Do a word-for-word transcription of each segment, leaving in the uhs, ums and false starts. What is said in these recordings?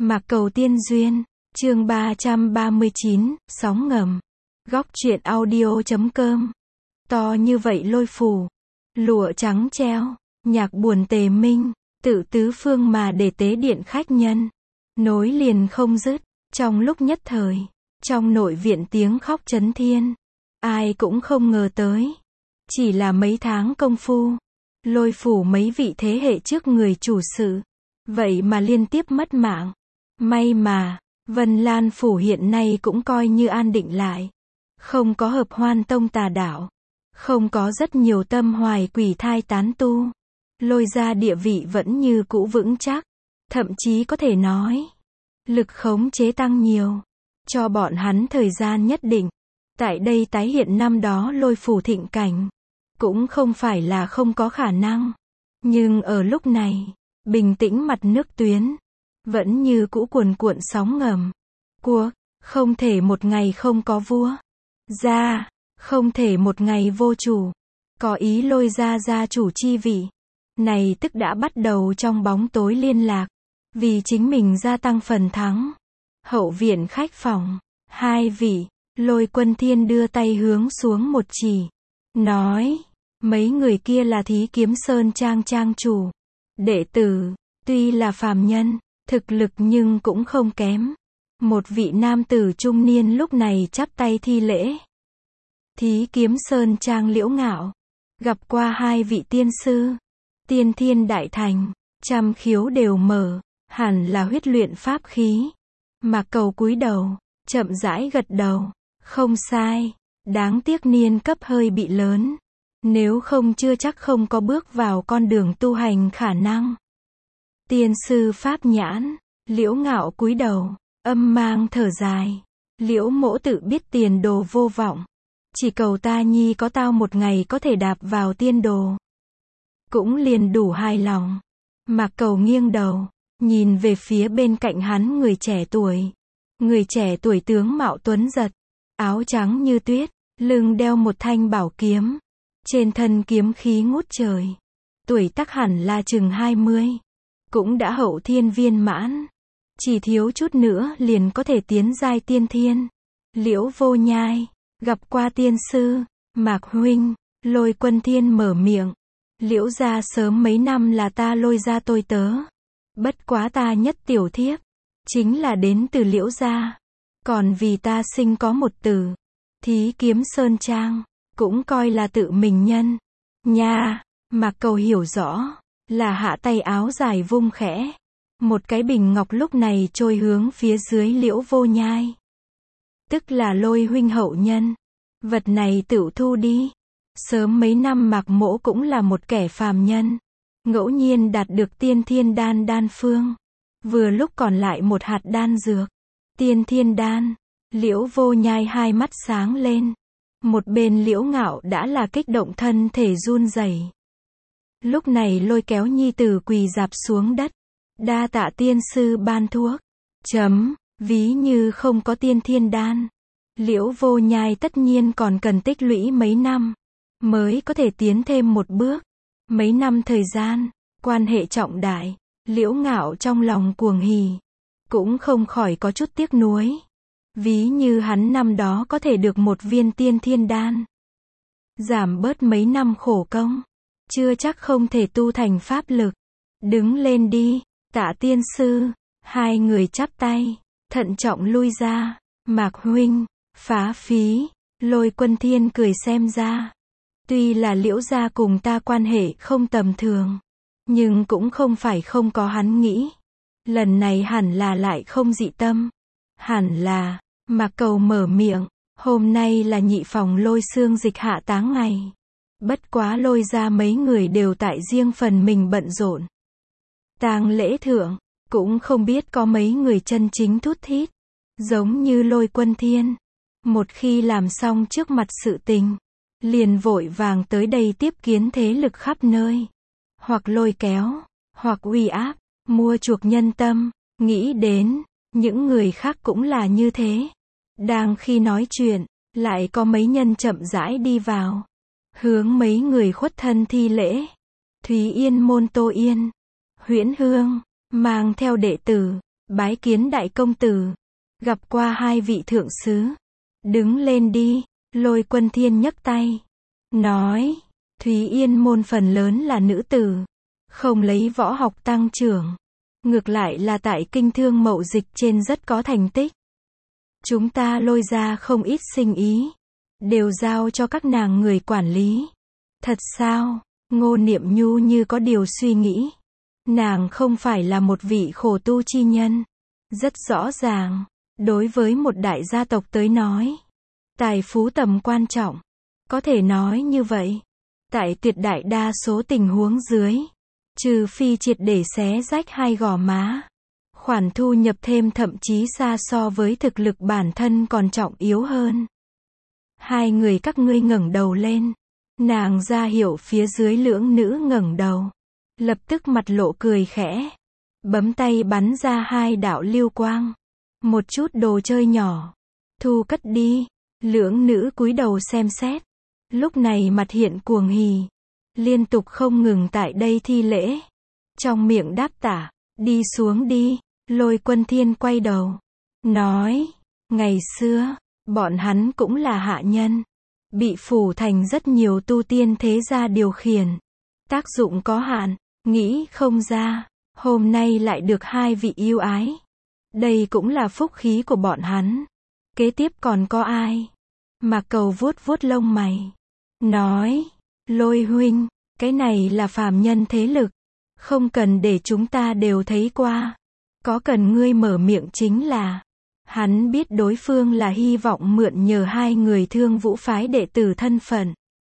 Mạc Cầu Tiên Duyên, chương ba trăm ba mươi chín, sóng ngầm. Góc truyện audio chấm com. To như vậy lôi phủ, lụa trắng treo, nhạc buồn tề minh, tự tứ phương mà để tế điện khách nhân. Nối liền không dứt, trong lúc nhất thời, trong nội viện tiếng khóc chấn thiên. Ai cũng không ngờ tới. Chỉ là mấy tháng công phu, lôi phủ mấy vị thế hệ trước người chủ sự. Vậy mà liên tiếp mất mạng. May mà, Vân Lan phủ hiện nay cũng coi như an định lại. Không có hợp hoan tông tà đạo. Không có rất nhiều tâm hoài quỷ thai tán tu. Lôi ra địa vị vẫn như cũ vững chắc. Thậm chí có thể nói, lực khống chế tăng nhiều. Cho bọn hắn thời gian nhất định. Tại đây tái hiện năm đó lôi phủ thịnh cảnh. Cũng không phải là không có khả năng. Nhưng ở lúc này, bình tĩnh mặt nước tuyến, vẫn như cũ cuồn cuộn sóng ngầm. Cuộc, không thể một ngày không có vua. Gia, không thể một ngày vô chủ. Có ý lôi ra gia chủ chi vị. Này tức đã bắt đầu trong bóng tối liên lạc. Vì chính mình gia tăng phần thắng. Hậu viện khách phòng, hai vị, Lôi Quân Thiên đưa tay hướng xuống một chỉ. Nói, mấy người kia là Thí Kiếm Sơn Trang trang chủ. Đệ tử, tuy là phàm nhân, thực lực nhưng cũng không kém. Một vị nam tử trung niên lúc này chắp tay thi lễ. Thí Kiếm Sơn Trang Liễu Ngạo, gặp qua hai vị tiên sư. Tiên thiên đại thành, trăm khiếu đều mở, hẳn là huyết luyện pháp khí. Mạc Cầu cúi đầu, chậm rãi gật đầu. Không sai, đáng tiếc niên cấp hơi bị lớn. Nếu không chưa chắc không có bước vào con đường tu hành khả năng. Tiên sư pháp nhãn, Liễu Ngạo cúi đầu, âm mang thở dài. Liễu mỗ tự biết tiền đồ vô vọng. Chỉ cầu ta nhi có tao một ngày có thể đạp vào tiên đồ. Cũng liền đủ hài lòng. Mạc Cầu nghiêng đầu, nhìn về phía bên cạnh hắn người trẻ tuổi. Người trẻ tuổi tướng mạo tuấn giật, áo trắng như tuyết, lưng đeo một thanh bảo kiếm. Trên thân kiếm khí ngút trời. Tuổi tác hẳn là chừng hai mươi. Cũng đã hậu thiên viên mãn. Chỉ thiếu chút nữa liền có thể tiến giai tiên thiên. Liễu Vô Nhai, gặp qua tiên sư. Mạc huynh, Lôi Quân Thiên mở miệng. Liễu gia sớm mấy năm là ta lôi ra tôi tớ. Bất quá ta nhất tiểu thiếp, chính là đến từ Liễu gia. Còn vì ta sinh có một tử, Thí Kiếm Sơn Trang, cũng coi là tự mình nhân. Nha, Mạc Cầu hiểu rõ, là hạ tay áo dài vung khẽ. Một cái bình ngọc lúc này trôi hướng phía dưới Liễu Vô Nhai. Tức là Lôi huynh hậu nhân. Vật này tựu thu đi. Sớm mấy năm Mạc mỗ cũng là một kẻ phàm nhân. Ngẫu nhiên đạt được tiên thiên đan đan phương. Vừa lúc còn lại một hạt đan dược. Tiên thiên đan. Liễu Vô Nhai hai mắt sáng lên. Một bên Liễu Ngạo đã là kích động thân thể run rẩy. Lúc này lôi kéo nhi tử quỳ rạp xuống đất. Đa tạ tiên sư ban thuốc. Chấm, ví như không có tiên thiên đan. Liễu Vô Nhai tất nhiên còn cần tích lũy mấy năm. Mới có thể tiến thêm một bước. Mấy năm thời gian, quan hệ trọng đại. Liễu Ngạo trong lòng cuồng hỉ. Cũng không khỏi có chút tiếc nuối. Ví như hắn năm đó có thể được một viên tiên thiên đan. Giảm bớt mấy năm khổ công. Chưa chắc không thể tu thành pháp lực. Đứng lên đi, tạ tiên sư. Hai người chắp tay, thận trọng lui ra. Mạc huynh, phá phí. Lôi Quân Thiên cười xem ra. Tuy là Liễu gia cùng ta quan hệ không tầm thường. Nhưng cũng không phải không có hắn nghĩ. Lần này hẳn là lại không dị tâm. Hẳn là, Mạc Cầu mở miệng. Hôm nay là nhị phòng Lôi xương dịch hạ táng ngày. Bất quá lôi ra mấy người đều tại riêng phần mình bận rộn. Tang lễ thượng, cũng không biết có mấy người chân chính thút thít. Giống như Lôi Quân Thiên. Một khi làm xong trước mặt sự tình, liền vội vàng tới đây tiếp kiến thế lực khắp nơi. Hoặc lôi kéo, hoặc uy áp, mua chuộc nhân tâm. Nghĩ đến, những người khác cũng là như thế. Đang khi nói chuyện, lại có mấy nhân chậm rãi đi vào. Hướng mấy người khuất thân thi lễ. Thúy Yên môn Tô Yên, Huyễn Hương, mang theo đệ tử, Bái kiến đại công tử. Gặp qua hai vị thượng sứ. Đứng lên đi. Lôi Quân Thiên nhấc tay. Nói. Thúy Yên môn phần lớn là nữ tử. Không lấy võ học tăng trưởng. Ngược lại là tại kinh thương mậu dịch trên rất có thành tích. Chúng ta lôi ra không ít sinh ý. Đều giao cho các nàng người quản lý. Thật sao? Ngô Niệm Nhu như có điều suy nghĩ. Nàng không phải là một vị khổ tu chi nhân. Rất rõ ràng. Đối với một đại gia tộc tới nói. Tài phú tầm quan trọng. Có thể nói như vậy. Tại tuyệt đại đa số tình huống dưới. Trừ phi triệt để xé rách hai gò má. Khoản thu nhập thêm thậm chí xa so với thực lực bản thân còn trọng yếu hơn. Hai người các ngươi ngẩng đầu lên. Nàng ra hiệu phía dưới lưỡng nữ ngẩng đầu. Lập tức mặt lộ cười khẽ. Bấm tay bắn ra hai đạo lưu quang. Một chút đồ chơi nhỏ. Thu cất đi. Lưỡng nữ cúi đầu xem xét. Lúc này mặt hiện cuồng hỉ. Liên tục không ngừng tại đây thi lễ. Trong miệng đáp tả. Đi xuống đi. Lôi Quân Thiên quay đầu. Nói. Ngày xưa. Bọn hắn cũng là hạ nhân. Bị phủ thành rất nhiều tu tiên thế gia điều khiển. Tác dụng có hạn. Nghĩ không ra. Hôm nay lại được hai vị yêu ái. Đây cũng là phúc khí của bọn hắn. Kế tiếp còn có ai? Mạc Cầu vuốt vuốt lông mày. Nói. Lôi huynh. Cái này là phàm nhân thế lực. Không cần để chúng ta đều thấy qua. Có cần ngươi mở miệng chính là. Hắn biết đối phương là hy vọng mượn nhờ hai người Thương Vũ phái đệ tử thân phận.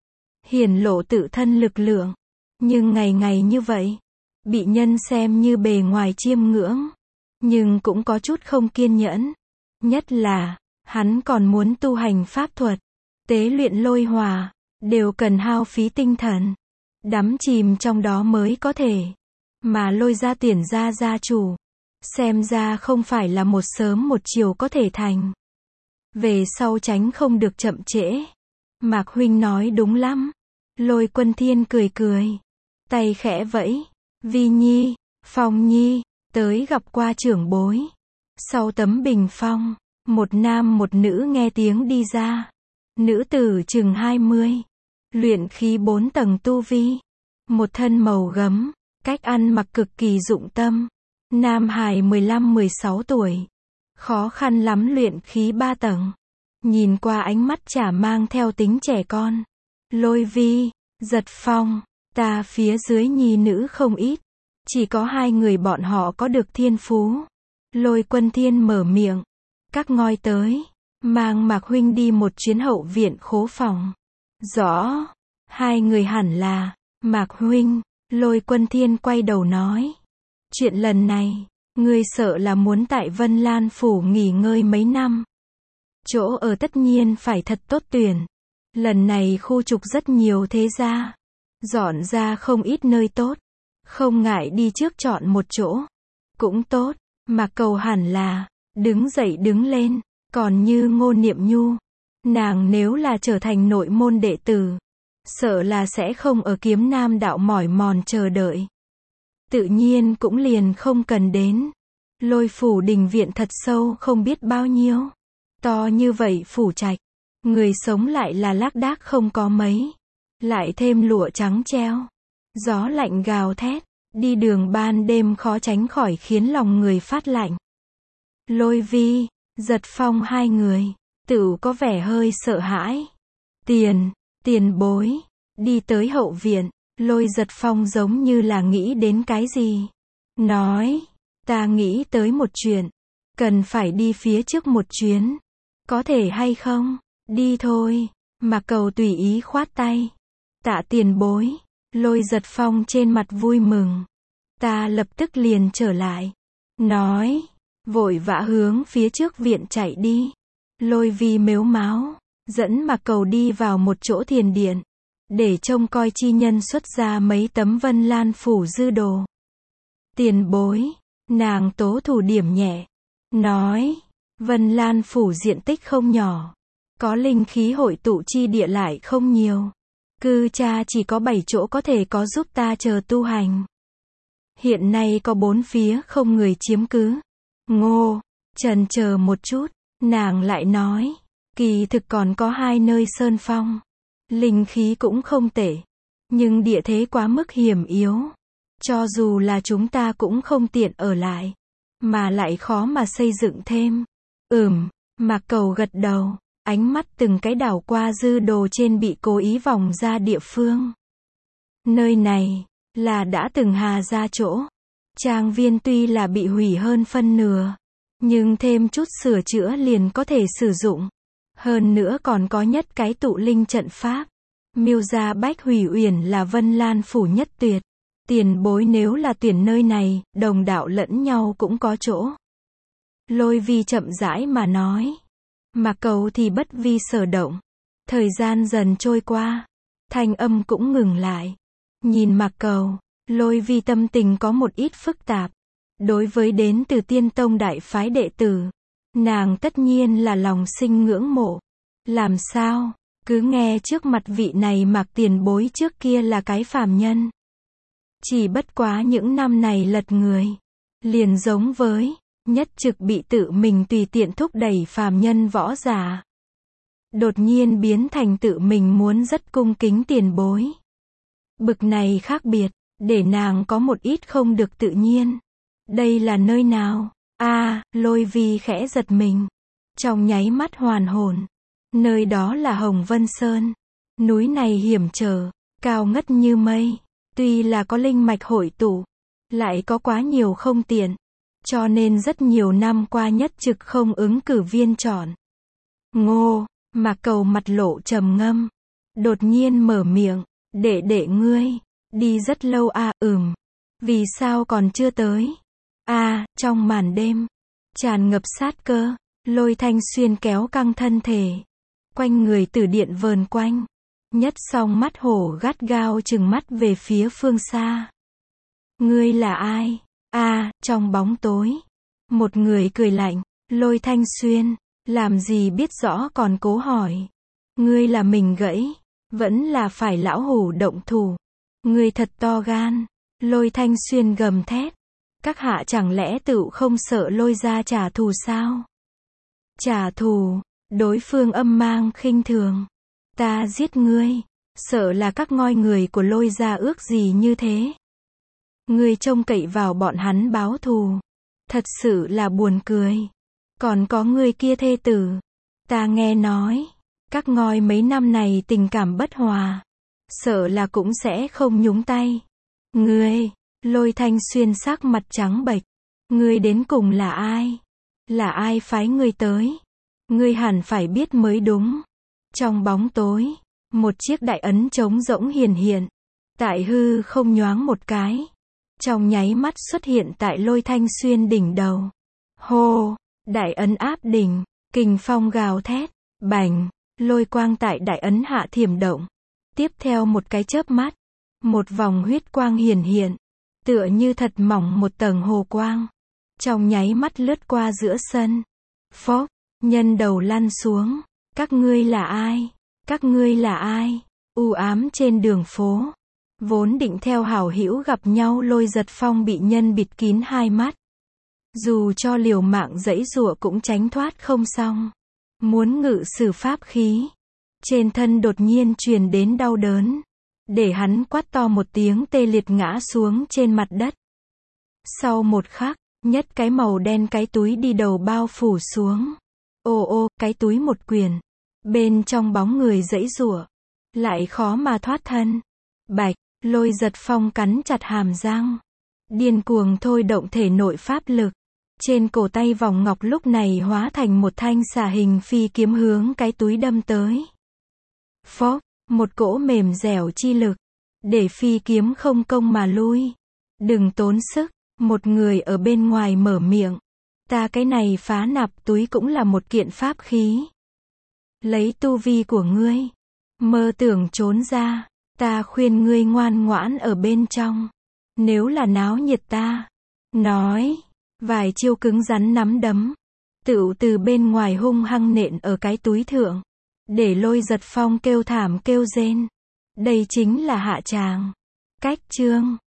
Hiển lộ tự thân lực lượng. Nhưng ngày ngày như vậy. Bị nhân xem như bề ngoài chiêm ngưỡng. Nhưng cũng có chút không kiên nhẫn. Nhất là. Hắn còn muốn tu hành pháp thuật. Tế luyện lôi hòa. Đều cần hao phí tinh thần. Đắm chìm trong đó mới có thể. Mà lôi ra tiền ra gia chủ. Xem ra không phải là một sớm một chiều có thể thành. Về sau tránh không được chậm trễ. Mạc huynh nói đúng lắm. Lôi Quân Thiên cười cười. Tay khẽ vẫy. Vi Nhi, Phong Nhi, tới gặp qua trưởng bối. Sau tấm bình phong, một nam một nữ nghe tiếng đi ra. Nữ tử chừng hai mươi. Luyện khí bốn tầng tu vi. Một thân màu gấm. Cách ăn mặc cực kỳ dụng tâm. Nam hài mười lăm mười sáu tuổi. Khó khăn lắm luyện khí ba tầng. Nhìn qua ánh mắt chả mang theo tính trẻ con. Lôi Vi, Giật Phong, ta phía dưới nhi nữ không ít. Chỉ có hai người bọn họ có được thiên phú. Lôi Quân Thiên mở miệng. Các ngoi tới. Mang Mạc huynh đi một chuyến hậu viện khố phòng. Rõ. Hai người hẳn là. Mạc huynh. Lôi Quân Thiên quay đầu nói. Chuyện lần này. Ngươi sợ là muốn tại Vân Lan Phủ nghỉ ngơi mấy năm. Chỗ ở tất nhiên phải thật tốt tuyển. Lần này khu trục rất nhiều thế gia. Dọn ra không ít nơi tốt. Không ngại đi trước chọn một chỗ. Cũng tốt. Mạc Cầu hẳn là. Đứng dậy đứng lên. Còn như Ngô Niệm Nhu. Nàng nếu là trở thành nội môn đệ tử. Sợ là sẽ không ở Kiếm Nam đạo mỏi mòn chờ đợi. Tự nhiên cũng liền không cần đến. Lôi phủ đình viện thật sâu không biết bao nhiêu. To như vậy phủ trạch. Người sống lại là lác đác không có mấy. Lại thêm lụa trắng treo. Gió lạnh gào thét. Đi đường ban đêm khó tránh khỏi khiến lòng người phát lạnh. Lôi Vi, Giật Phong hai người. Tự có vẻ hơi sợ hãi. Tiền, tiền bối. Đi tới hậu viện. Lôi Giật Phong giống như là nghĩ đến cái gì. Nói. Ta nghĩ tới một chuyện. Cần phải đi phía trước một chuyến. Có thể hay không? Đi thôi. Mạc Cầu tùy ý khoát tay. Tạ tiền bối. Lôi Giật Phong trên mặt vui mừng. Ta lập tức liền trở lại. Nói. Vội vã hướng phía trước viện chạy đi. Lôi Vi mếu máo. Dẫn Mạc Cầu đi vào một chỗ thiền điện. Để trông coi chi nhân xuất ra mấy tấm Vân Lan Phủ dư đồ. Tiền bối. Nàng tố thủ điểm nhẹ. Nói. Vân Lan Phủ diện tích không nhỏ. Có linh khí hội tụ chi địa lại không nhiều. Cư cha chỉ có bảy chỗ có thể có giúp ta chờ tu hành. Hiện nay có bốn phía không người chiếm cứ. Ngô, chần chờ một chút, nàng lại nói, kỳ thực còn có hai nơi sơn phong. Linh khí cũng không tệ, nhưng địa thế quá mức hiểm yếu. Cho dù là chúng ta cũng không tiện ở lại, mà lại khó mà xây dựng thêm. Ừm, Mạc Cầu gật đầu, ánh mắt từng cái đảo qua dư đồ trên bị cố ý vòng ra địa phương. Nơi này, là đã từng Hà gia chỗ. Trang viên tuy là bị hủy hơn phân nửa, nhưng thêm chút sửa chữa liền có thể sử dụng. Hơn nữa còn có nhất cái tụ linh trận pháp. Miêu gia Bách Hủy Uyển là Vân Lan phủ nhất tuyệt. Tiền bối nếu là tuyển nơi này, đồng đạo lẫn nhau cũng có chỗ. Lôi Vi chậm rãi mà nói. Mạc Cầu thì bất vi sở động. Thời gian dần trôi qua, thanh âm cũng ngừng lại. Nhìn Mạc Cầu, Lôi Vi tâm tình có một ít phức tạp. Đối với đến từ Tiên Tông đại phái đệ tử, nàng tất nhiên là lòng sinh ngưỡng mộ. Làm sao, cứ nghe trước mặt vị này Mạc tiền bối trước kia là cái phàm nhân. Chỉ bất quá những năm này lật người, liền giống với, nhất trực bị tự mình tùy tiện thúc đẩy phàm nhân võ giả. Đột nhiên biến thành tự mình muốn rất cung kính tiền bối. Bực này khác biệt, để nàng có một ít không được tự nhiên. Đây là nơi nào? A, à, Lôi Vi khẽ giật mình. Trong nháy mắt hoàn hồn. Nơi đó là Hồng Vân Sơn. Núi này hiểm trở, cao ngất như mây. Tuy là có linh mạch hội tụ, lại có quá nhiều không tiện. Cho nên rất nhiều năm qua nhất trực không ứng cử viên chọn. Ngô, Mạc Cầu mặt lộ trầm ngâm. Đột nhiên mở miệng, đệ đệ ngươi, đi rất lâu à, ừm. Vì sao còn chưa tới? À, trong màn đêm, tràn ngập sát cơ, Lôi Thanh Xuyên kéo căng thân thể. Quanh người tử điện vờn quanh. Nhất song mắt hổ gắt gao trừng mắt về phía phương xa. Ngươi là ai? À, trong bóng tối. Một người cười lạnh, Lôi Thanh Xuyên, làm gì biết rõ còn cố hỏi. Ngươi là mình gãy, vẫn là phải lão hủ động thủ. Ngươi thật to gan. Lôi Thanh Xuyên gầm thét. Các hạ chẳng lẽ tự không sợ Lôi gia trả thù sao? Trả thù, đối phương âm mang khinh thường. Ta giết ngươi, sợ là các ngoi người của Lôi gia ước gì như thế. Ngươi trông cậy vào bọn hắn báo thù. Thật sự là buồn cười. Còn có ngươi kia thê tử. Ta nghe nói, các ngoi mấy năm này tình cảm bất hòa. Sợ là cũng sẽ không nhúng tay. Ngươi, Lôi Thanh Xuyên sắc mặt trắng bệch. Ngươi đến cùng là ai? Là ai phái ngươi tới? Ngươi hẳn phải biết mới đúng. Trong bóng tối, một chiếc đại ấn trống rỗng hiển hiện. Tại hư không nhoáng một cái. Trong nháy mắt xuất hiện tại Lôi Thanh Xuyên đỉnh đầu. Hô, đại ấn áp đỉnh, kình phong gào thét, bành, lôi quang tại đại ấn hạ thiểm động. Tiếp theo một cái chớp mắt, một vòng huyết quang hiển hiện, tựa như thật mỏng một tầng hồ quang. Trong nháy mắt lướt qua giữa sân. Phốc, nhân đầu lăn xuống. Các ngươi là ai? Các ngươi là ai? U ám trên đường phố. Vốn định theo hảo hữu gặp nhau Lôi Giật Phong bị nhân bịt kín hai mắt. Dù cho liều mạng giãy giụa cũng tránh thoát không xong. Muốn ngự sử pháp khí. Trên thân đột nhiên truyền đến đau đớn. Để hắn quát to một tiếng tê liệt ngã xuống trên mặt đất. Sau một khắc, nhất cái màu đen cái túi đi đầu bao phủ xuống. Ô ô, cái túi một quyền. Bên trong bóng người giãy giụa. Lại khó mà thoát thân. Bạch, Lôi Giật Phong cắn chặt hàm răng. Điên cuồng thôi động thể nội pháp lực. Trên cổ tay vòng ngọc lúc này hóa thành một thanh xà hình phi kiếm hướng cái túi đâm tới. Phốc, một cỗ mềm dẻo chi lực. Để phi kiếm không công mà lui. Đừng tốn sức, một người ở bên ngoài mở miệng. Ta cái này phá nạp túi cũng là một kiện pháp khí. Lấy tu vi của ngươi. Mơ tưởng trốn ra. Ta khuyên ngươi ngoan ngoãn ở bên trong. Nếu là náo nhiệt ta. Nói. Vài chiêu cứng rắn nắm đấm. Tựu từ bên ngoài hung hăng nện ở cái túi thượng. Để Lôi Giật Phong kêu thảm kêu rên. Đây chính là hạ tràng. Cách chương.